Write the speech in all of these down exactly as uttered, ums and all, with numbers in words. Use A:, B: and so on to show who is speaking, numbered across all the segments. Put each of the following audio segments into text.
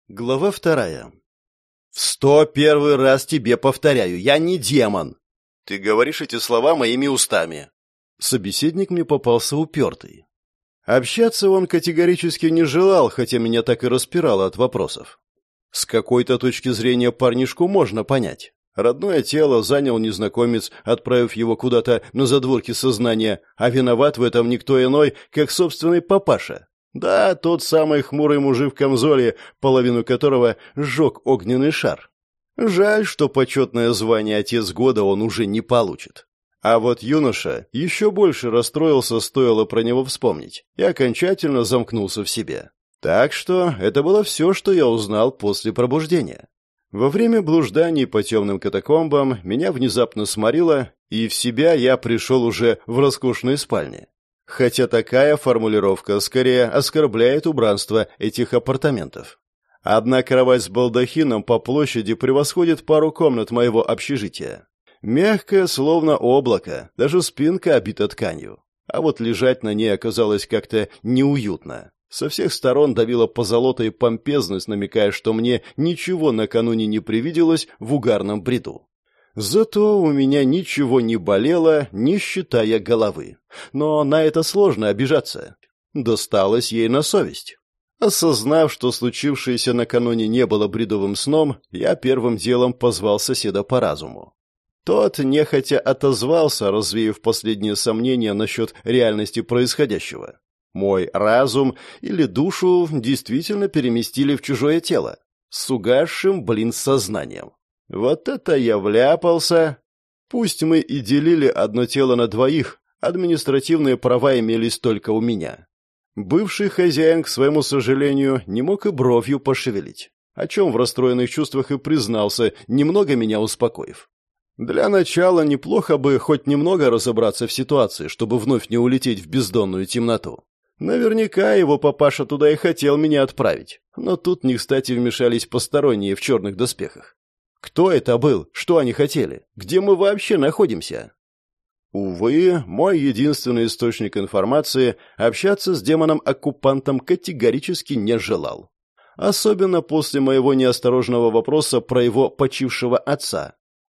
A: Глава вторая. «В сто первый раз тебе повторяю, я не демон!» «Ты говоришь эти слова моими устами!» Собеседник мне попался упертый. Общаться он категорически не желал, хотя меня так и распирало от вопросов. С какой-то точки зрения парнишку можно понять. Родное тело занял незнакомец, отправив его куда-то на задворки сознания, а виноват в этом никто иной, как собственный папаша. Да, тот самый хмурый мужик в камзоле, половину которого сжег огненный шар. Жаль, что почетное звание «Отец года» он уже не получит. А вот юноша еще больше расстроился, стоило про него вспомнить, и окончательно замкнулся в себе. Так что это было все, что я узнал после пробуждения. Во время блужданий по темным катакомбам меня внезапно сморило, и в себя я пришел уже в роскошной спальне. Хотя такая формулировка скорее оскорбляет убранство этих апартаментов. Одна кровать с балдахином по площади превосходит пару комнат моего общежития. Мягкая, словно облако, даже спинка обита тканью. А вот лежать на ней оказалось как-то неуютно. Со всех сторон давила позолота и помпезность, намекая, что мне ничего накануне не привиделось в угарном бреду. Зато у меня ничего не болело, не считая головы. Но на это сложно обижаться. Досталось ей на совесть. Осознав, что случившееся накануне не было бредовым сном, я первым делом позвал соседа по разуму. Тот нехотя отозвался, развеяв последние сомнения насчет реальности происходящего. Мой разум или душу действительно переместили в чужое тело, с угасшим, блин, сознанием. Вот это я вляпался. Пусть мы и делили одно тело на двоих, административные права имелись только у меня. Бывший хозяин, к своему сожалению, не мог и бровью пошевелить, о чем в расстроенных чувствах и признался, немного меня успокоив. Для начала неплохо бы хоть немного разобраться в ситуации, чтобы вновь не улететь в бездонную темноту. Наверняка его папаша туда и хотел меня отправить, но тут не кстати вмешались посторонние в черных доспехах. Кто это был? Что они хотели? Где мы вообще находимся? Увы, мой единственный источник информации общаться с демоном-оккупантом категорически не желал. Особенно после моего неосторожного вопроса про его почившего отца.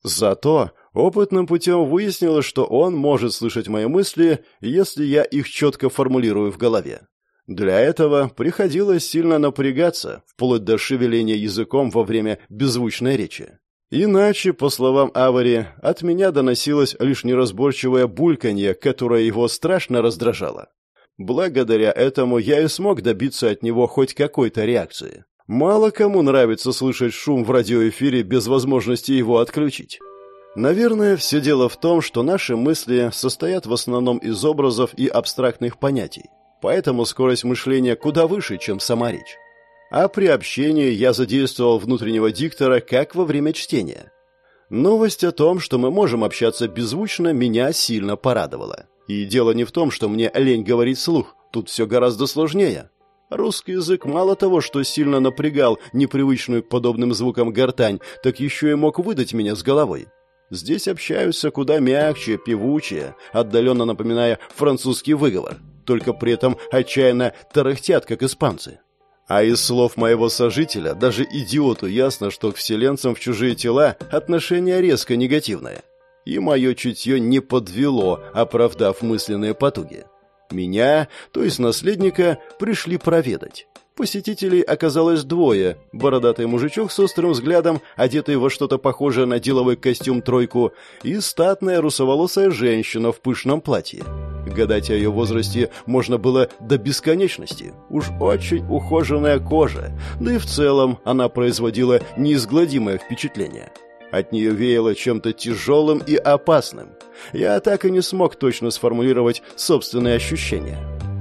A: Зато опытным путем выяснилось, что он может слышать мои мысли, если я их четко формулирую в голове. Для этого приходилось сильно напрягаться, вплоть до шевеления языком во время беззвучной речи. Иначе, по словам Авари, от меня доносилось лишь неразборчивое бульканье, которое его страшно раздражало. Благодаря этому я и смог добиться от него хоть какой-то реакции. Мало кому нравится слышать шум в радиоэфире без возможности его отключить. Наверное, все дело в том, что наши мысли состоят в основном из образов и абстрактных понятий. Поэтому скорость мышления куда выше, чем сама речь. А при общении я задействовал внутреннего диктора, как во время чтения. Новость о том, что мы можем общаться беззвучно, меня сильно порадовала. И дело не в том, что мне лень говорить вслух, тут все гораздо сложнее. Русский язык мало того, что сильно напрягал непривычную к подобным звукам гортань, так еще и мог выдать меня с головой. Здесь общаются куда мягче, певучее, отдаленно напоминая французский выговор, только при этом отчаянно тарахтят, как испанцы. А из слов моего сожителя даже идиоту ясно, что к вселенцам в чужие тела отношение резко негативное. И мое чутье не подвело, оправдав мысленные потуги. Меня, то есть наследника, пришли проведать. Посетителей оказалось двое. Бородатый мужичок с острым взглядом, одетый во что-то похожее на деловой костюм-тройку, и статная русоволосая женщина в пышном платье. Гадать о ее возрасте можно было до бесконечности. Уж очень ухоженная кожа, да и в целом она производила неизгладимое впечатление. От нее веяло чем-то тяжелым и опасным. Я так и не смог точно сформулировать собственные ощущения.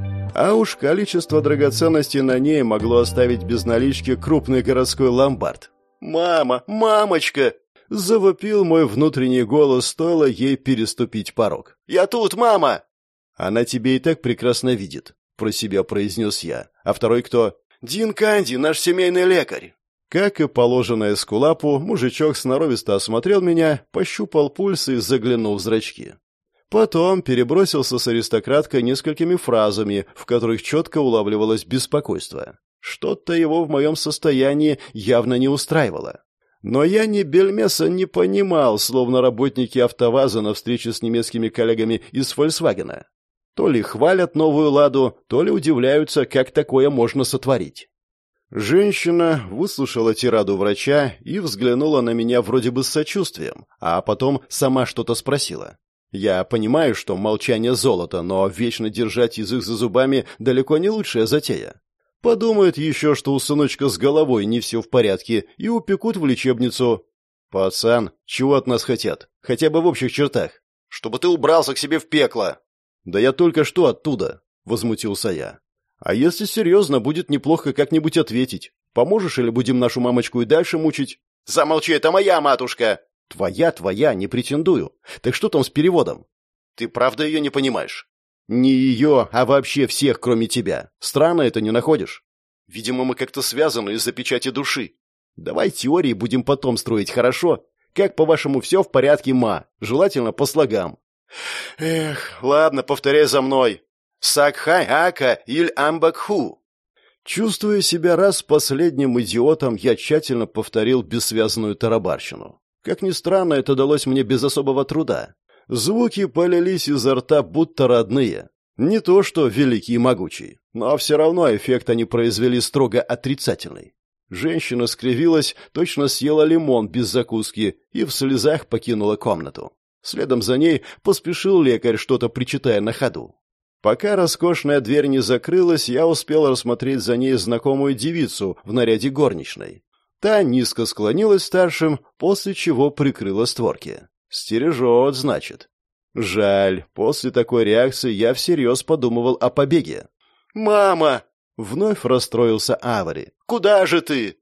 A: А уж количество драгоценностей на ней могло оставить без налички крупный городской ломбард. «Мама! Мамочка!» — завопил мой внутренний голос, стоило ей переступить порог. «Я тут, мама!» «Она тебе и так прекрасно видит», — про себя произнес я. «А второй кто?» «Дин Канди, наш семейный лекарь». Как и положено эскулапу, мужичок сноровисто осмотрел меня, пощупал пульс и заглянул в зрачки. Потом перебросился с аристократкой несколькими фразами, в которых четко улавливалось беспокойство. Что-то его в моем состоянии явно не устраивало. Но я ни бельмеса не понимал, словно работники АвтоВАЗа на встрече с немецкими коллегами из «Фольксвагена». То ли хвалят новую «Ладу», то ли удивляются, как такое можно сотворить. Женщина выслушала тираду врача и взглянула на меня вроде бы с сочувствием, а потом сама что-то спросила. Я понимаю, что молчание золото, но вечно держать язык за зубами далеко не лучшая затея. Подумают еще, что у сыночка с головой не все в порядке, и упекут в лечебницу. Пацан, чего от нас хотят? Хотя бы в общих чертах. Чтобы ты убрался к себе в пекло. Да я только что оттуда, возмутился я. А если серьезно, будет неплохо как-нибудь ответить. Поможешь или будем нашу мамочку и дальше мучить? Замолчи, это моя матушка. Твоя, твоя, не претендую. Так что там с переводом? Ты правда ее не понимаешь? Не ее, а вообще всех, кроме тебя. Странно это, не находишь? Видимо, мы как-то связаны из-за печати души. Давай теории будем потом строить, хорошо? Как, по-вашему, все в порядке, ма? Желательно по слогам. Эх, ладно, повторяй за мной. Сакхай ака иль амбакху. Чувствуя себя раз последним идиотом, я тщательно повторил бессвязную тарабарщину. Как ни странно, это далось мне без особого труда. Звуки полились изо рта, будто родные. Не то что великий и могучий, но все равно эффект они произвели строго отрицательный. Женщина скривилась, точно съела лимон без закуски и в слезах покинула комнату. Следом за ней поспешил лекарь, что-то причитая на ходу. Пока роскошная дверь не закрылась, я успел рассмотреть за ней знакомую девицу в наряде горничной. Та низко склонилась старшим, после чего прикрыла створки. Стережет, значит. Жаль, после такой реакции я всерьез подумывал о побеге. «Мама!» — вновь расстроился Авари. «Куда же ты?»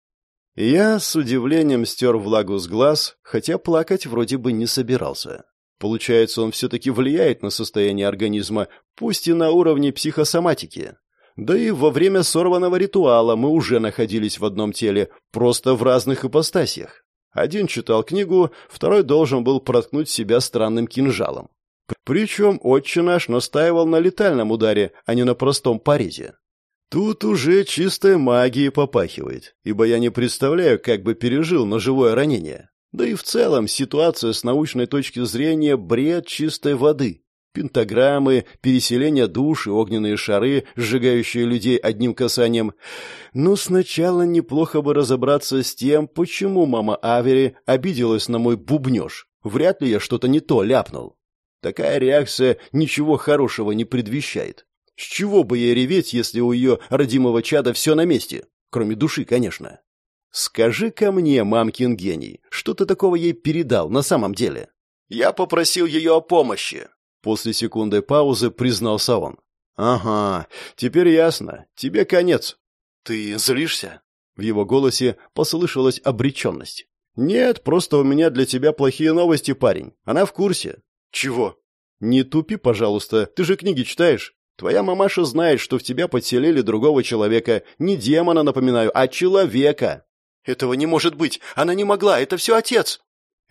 A: Я с удивлением стер влагу с глаз, хотя плакать вроде бы не собирался. Получается, он все-таки влияет на состояние организма, пусть и на уровне психосоматики. Да и во время сорванного ритуала мы уже находились в одном теле, просто в разных ипостасях. Один читал книгу, второй должен был проткнуть себя странным кинжалом. Причем отче наш настаивал на летальном ударе, а не на простом порезе. Тут уже чистой магией попахивает, ибо я не представляю, как бы пережил ножевое ранение. Да и в целом ситуация с научной точки зрения бред чистой воды. Пентаграммы, переселение душ и огненные шары, сжигающие людей одним касанием. Но сначала неплохо бы разобраться с тем, почему мама Авери обиделась на мой бубнёж. Вряд ли я что-то не то ляпнул. Такая реакция ничего хорошего не предвещает. С чего бы ей реветь, если у ее родимого чада все на месте? Кроме души, конечно. Скажи-ка мне, мамкин гений, что ты такого ей передал на самом деле? Я попросил ее о помощи. После секунды паузы признался он. Ага, теперь ясно. Тебе конец. Ты злишься? В его голосе послышалась обреченность. Нет, просто у меня для тебя плохие новости, парень. Она в курсе. Чего? Не тупи, пожалуйста. Ты же книги читаешь. Твоя мамаша знает, что в тебя подселили другого человека. Не демона, напоминаю, а человека. Этого не может быть. Она не могла. Это все отец.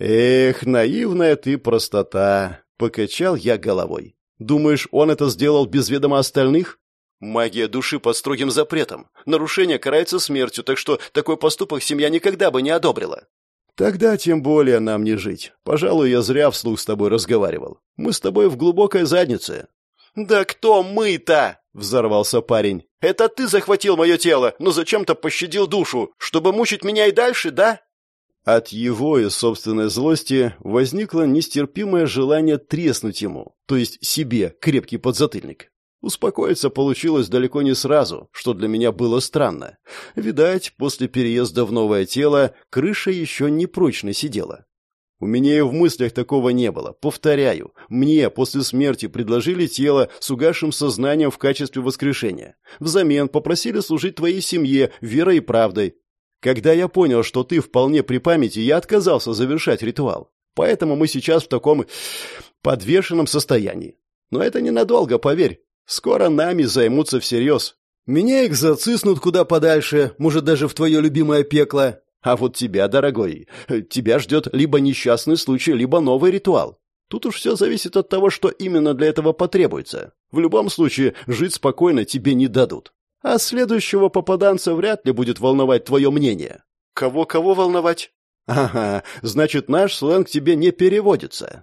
A: Эх, наивная ты простота. Покачал я головой. Думаешь, он это сделал без ведома остальных? Магия души под строгим запретом. Нарушение карается смертью, так что такой поступок семья никогда бы не одобрила. Тогда тем более нам не жить. Пожалуй, я зря вслух с тобой разговаривал. Мы с тобой в глубокой заднице. «Да кто мы-то?» — взорвался парень. «Это ты захватил мое тело, но зачем-то пощадил душу, чтобы мучить меня и дальше, да?» От его и собственной злости возникло нестерпимое желание треснуть ему, то есть себе, крепкий подзатыльник. Успокоиться получилось далеко не сразу, что для меня было странно. Видать, после переезда в новое тело крыша еще не прочно сидела. У меня и в мыслях такого не было. Повторяю, мне после смерти предложили тело с угасшим сознанием в качестве воскрешения. Взамен попросили служить твоей семье верой и правдой. Когда я понял, что ты вполне при памяти, я отказался завершать ритуал. Поэтому мы сейчас в таком подвешенном состоянии. Но это ненадолго, поверь. Скоро нами займутся всерьез. Меня экзорциснут куда подальше, может, даже в твое любимое пекло. А вот тебя, дорогой, тебя ждет либо несчастный случай, либо новый ритуал. Тут уж все зависит от того, что именно для этого потребуется. В любом случае, жить спокойно тебе не дадут. А следующего попаданца вряд ли будет волновать твое мнение. Кого-кого волновать? Ага, значит, наш сленг тебе не переводится.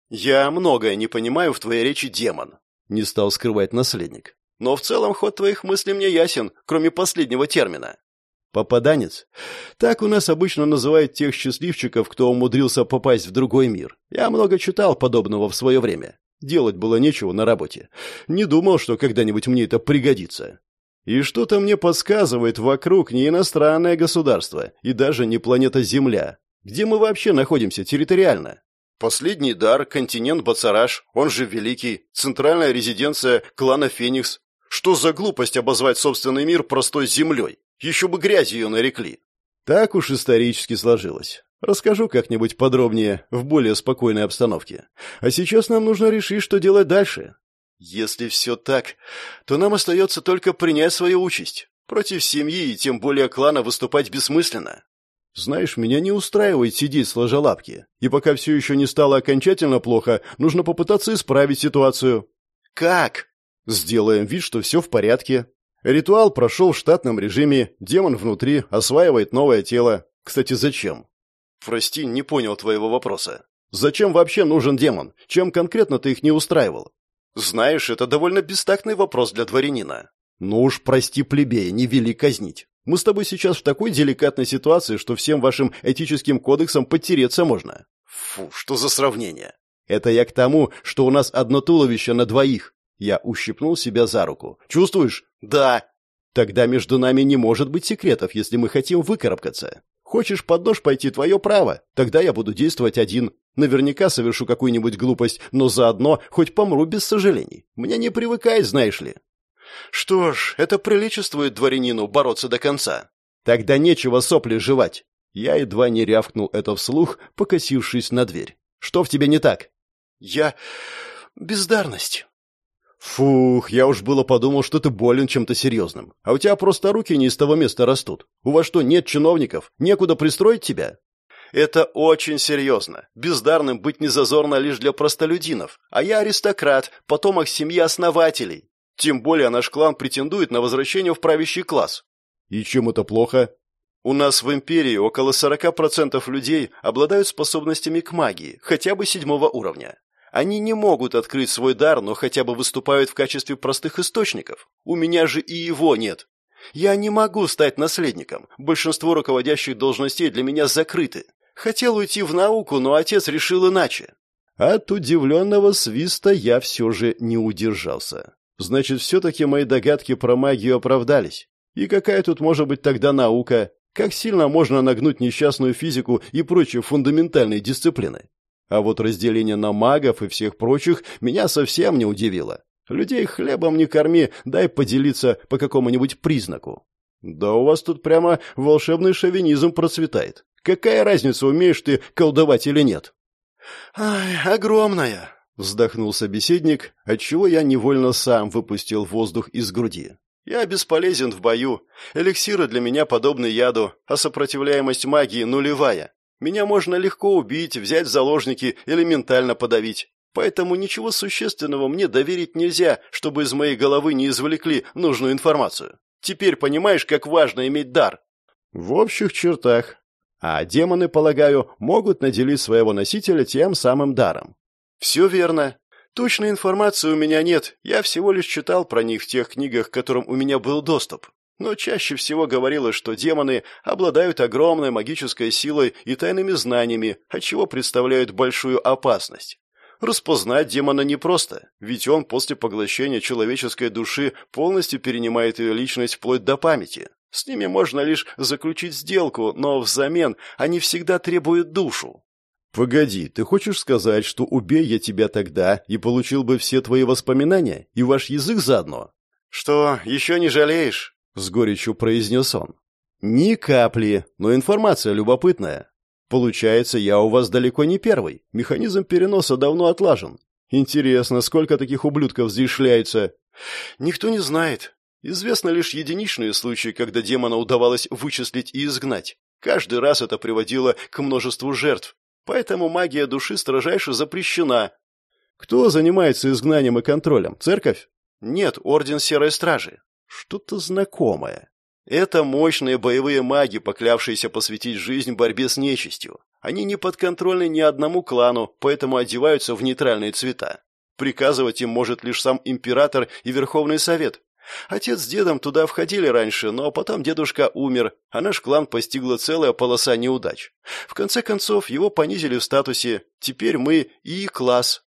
A: Я многое не понимаю в твоей речи, демон, не стал скрывать наследник. Но в целом ход твоих мыслей мне ясен, кроме последнего термина. Попаданец? Так у нас обычно называют тех счастливчиков, кто умудрился попасть в другой мир. Я много читал подобного в свое время. Делать было нечего на работе. Не думал, что когда-нибудь мне это пригодится. И что-то мне подсказывает, вокруг не иностранное государство, и даже не планета Земля. Где мы вообще находимся территориально? Последний дар, континент Бацараш, он же Великий, центральная резиденция клана Феникс. Что за глупость обозвать собственный мир простой землей? Еще бы грязью ее нарекли. Так уж исторически сложилось. Расскажу как-нибудь подробнее, в более спокойной обстановке. А сейчас нам нужно решить, что делать дальше. Если все так, то нам остается только принять свою участь. Против семьи и тем более клана выступать бессмысленно. Знаешь, меня не устраивает сидеть сложа лапки. И пока все еще не стало окончательно плохо, нужно попытаться исправить ситуацию. Как? Сделаем вид, что все в порядке. Ритуал прошел в штатном режиме, демон внутри осваивает новое тело. Кстати, зачем? Прости, не понял твоего вопроса. Зачем вообще нужен демон? Чем конкретно ты их не устраивал? Знаешь, это довольно бестактный вопрос для дворянина. Ну уж прости, плебея, не вели казнить. Мы с тобой сейчас в такой деликатной ситуации, что всем вашим этическим кодексам подтереться можно. Фу, что за сравнение? Это я к тому, что у нас одно туловище на двоих. Я ущипнул себя за руку. Чувствуешь? Да. Тогда между нами не может быть секретов, если мы хотим выкарабкаться. Хочешь под нож пойти, твое право. Тогда я буду действовать один. Наверняка совершу какую-нибудь глупость, но заодно хоть помру без сожалений. Мне не привыкать, знаешь ли. Что ж, это приличествует дворянину бороться до конца. Тогда нечего сопли жевать. Я едва не рявкнул это вслух, покосившись на дверь. Что в тебе не так? Я... бездарность. Фух, я уж было подумал, что ты болен чем-то серьезным. А у тебя просто руки не из того места растут. У вас что, нет чиновников? Некуда пристроить тебя? Это очень серьезно. Бездарным быть не зазорно лишь для простолюдинов. А я аристократ, потомок семьи основателей. Тем более наш клан претендует на возвращение в правящий класс. И чем это плохо? У нас в империи около сорок процентов людей обладают способностями к магии, хотя бы седьмого уровня. Они не могут открыть свой дар, но хотя бы выступают в качестве простых источников. У меня же и его нет. Я не могу стать наследником. Большинство руководящих должностей для меня закрыты. Хотел уйти в науку, но отец решил иначе. От удивленного свиста я все же не удержался. Значит, все-таки мои догадки про магию оправдались. И какая тут может быть тогда наука? Как сильно можно нагнуть несчастную физику и прочие фундаментальные дисциплины? А вот разделение на магов и всех прочих меня совсем не удивило. Людей хлебом не корми, дай поделиться по какому-нибудь признаку. Да у вас тут прямо волшебный шовинизм процветает. Какая разница, умеешь ты колдовать или нет? Ай, огромная, вздохнул собеседник, отчего я невольно сам выпустил воздух из груди. Я бесполезен в бою. Эликсиры для меня подобны яду, а сопротивляемость магии нулевая. Меня можно легко убить, взять в заложники или ментально подавить. Поэтому ничего существенного мне доверить нельзя, чтобы из моей головы не извлекли нужную информацию. Теперь понимаешь, как важно иметь дар? В общих чертах. А демоны, полагаю, могут наделить своего носителя тем самым даром. Все верно. Точной информации у меня нет. Я всего лишь читал про них в тех книгах, к которым у меня был доступ. Но чаще всего говорилось, что демоны обладают огромной магической силой и тайными знаниями, отчего представляют большую опасность. Распознать демона непросто, ведь он после поглощения человеческой души полностью перенимает ее личность вплоть до памяти. С ними можно лишь заключить сделку, но взамен они всегда требуют душу. «Погоди, ты хочешь сказать, что убей я тебя тогда и получил бы все твои воспоминания и ваш язык заодно?» «Что, еще не жалеешь?» — с горечью произнес он. «Ни капли, но информация любопытная. Получается, я у вас далеко не первый. Механизм переноса давно отлажен. Интересно, сколько таких ублюдков здесь шляется?» «Никто не знает. Известно лишь единичные случаи, когда демона удавалось вычислить и изгнать. Каждый раз это приводило к множеству жертв. Поэтому магия души строжайше запрещена». «Кто занимается изгнанием и контролем? Церковь?» «Нет, Орден Серой Стражи. Что-то знакомое. Это мощные боевые маги, поклявшиеся посвятить жизнь борьбе с нечистью. Они не подконтрольны ни одному клану, поэтому одеваются в нейтральные цвета. Приказывать им может лишь сам император и Верховный Совет. Отец с дедом туда входили раньше, но потом дедушка умер, а наш клан постигла целая полоса неудач. В конце концов, его понизили в статусе. Теперь мы и класс.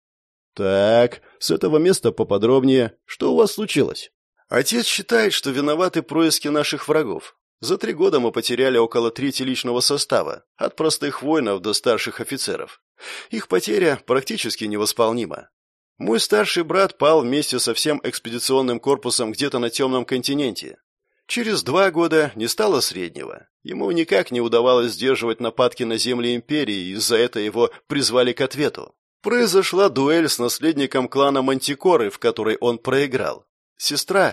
A: Так, с этого места поподробнее. Что у вас случилось? Отец считает, что виноваты происки наших врагов. За три года мы потеряли около трети личного состава, от простых воинов до старших офицеров. Их потеря практически невосполнима. Мой старший брат пал вместе со всем экспедиционным корпусом где-то на темном континенте. Через два года не стало среднего. Ему никак не удавалось сдерживать нападки на земли империи, и из-за этого его призвали к ответу. Произошла дуэль с наследником клана Мантикоры, в которой он проиграл. Сестра,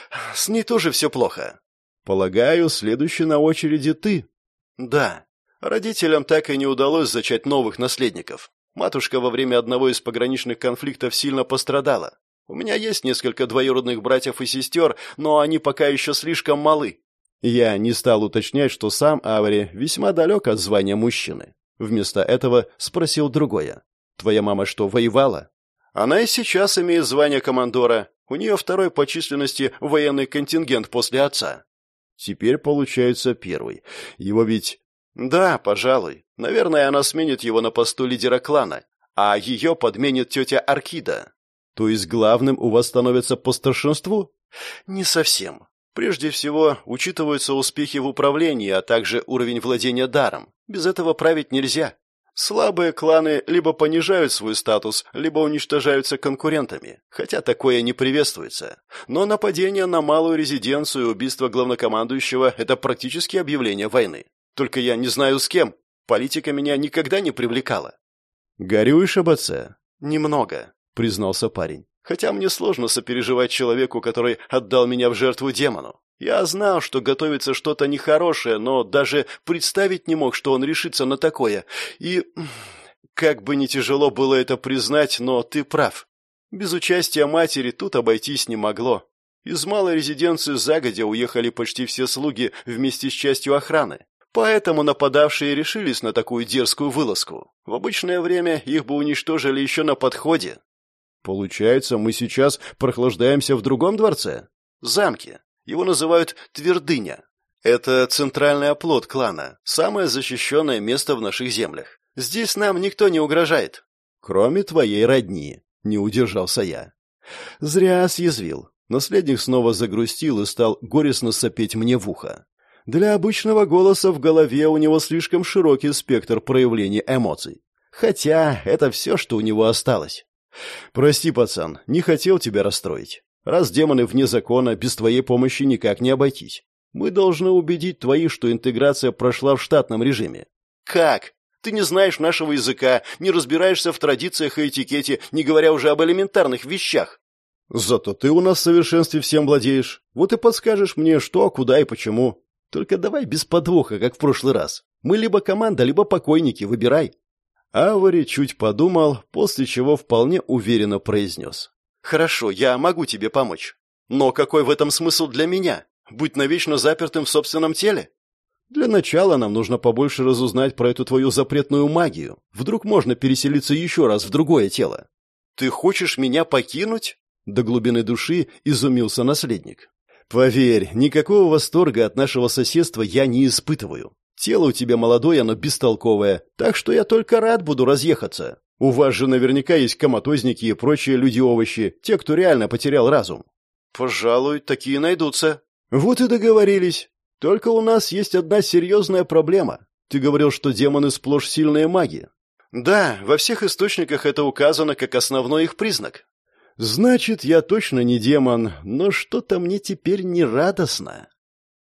A: с ней тоже все плохо. Полагаю, следующий на очереди ты. Да. Родителям так и не удалось зачать новых наследников. Матушка во время одного из пограничных конфликтов сильно пострадала. У меня есть несколько двоюродных братьев и сестер, но они пока еще слишком малы. Я не стал уточнять, что сам Авари весьма далек от звания мужчины. Вместо этого спросил другое. Твоя мама что, воевала? Она и сейчас имеет звание командора. У нее второй по численности военный контингент после отца. Теперь получается первый. Его ведь... Да, пожалуй. Наверное, она сменит его на посту лидера клана, а ее подменит тетя Аркида. То есть главным у вас становится по старшинству? Не совсем. Прежде всего, учитываются успехи в управлении, а также уровень владения даром. Без этого править нельзя. Слабые кланы либо понижают свой статус, либо уничтожаются конкурентами, хотя такое не приветствуется. Но нападение на малую резиденцию и убийство главнокомандующего – это практически объявление войны. Только я не знаю с кем. Политика меня никогда не привлекала. «Горюешь об отце?» «Немного», — признался парень. «Хотя мне сложно сопереживать человеку, который отдал меня в жертву демону. Я знал, что готовится что-то нехорошее, но даже представить не мог, что он решится на такое. И как бы ни тяжело было это признать, но ты прав. Без участия матери тут обойтись не могло. Из малой резиденции загодя уехали почти все слуги вместе с частью охраны. Поэтому нападавшие решились на такую дерзкую вылазку. В обычное время их бы уничтожили еще на подходе. Получается, мы сейчас прохлаждаемся в другом дворце? Замке. Его называют Твердыня. Это центральный оплот клана, самое защищенное место в наших землях. Здесь нам никто не угрожает. Кроме твоей родни, не удержался я. Зря съязвил. Наследник снова загрустил и стал горестно сопеть мне в ухо. Для обычного голоса в голове у него слишком широкий спектр проявлений эмоций. Хотя это все, что у него осталось. Прости, пацан, не хотел тебя расстроить. Раз демоны вне закона, без твоей помощи никак не обойтись. Мы должны убедить твои, что интеграция прошла в штатном режиме. Как? Ты не знаешь нашего языка, не разбираешься в традициях и этикете, не говоря уже об элементарных вещах. Зато ты у нас в совершенстве всем владеешь. Вот и подскажешь мне, что, куда и почему. Только давай без подвоха, как в прошлый раз. Мы либо команда, либо покойники, выбирай. Авари чуть подумал, после чего вполне уверенно произнес. Хорошо, я могу тебе помочь. Но какой в этом смысл для меня? Быть навечно запертым в собственном теле? Для начала нам нужно побольше разузнать про эту твою запретную магию. Вдруг можно переселиться еще раз в другое тело. Ты хочешь меня покинуть? До глубины души изумился наследник. Поверь, никакого восторга от нашего соседства я не испытываю. Тело у тебя молодое, но бестолковое, так что я только рад буду разъехаться. У вас же наверняка есть коматозники и прочие люди-овощи, те, кто реально потерял разум. Пожалуй, такие найдутся. Вот и договорились. Только у нас есть одна серьезная проблема. Ты говорил, что демоны сплошь сильные маги. Да, во всех источниках это указано как основной их признак. Значит, я точно не демон, но что-то мне теперь не радостно.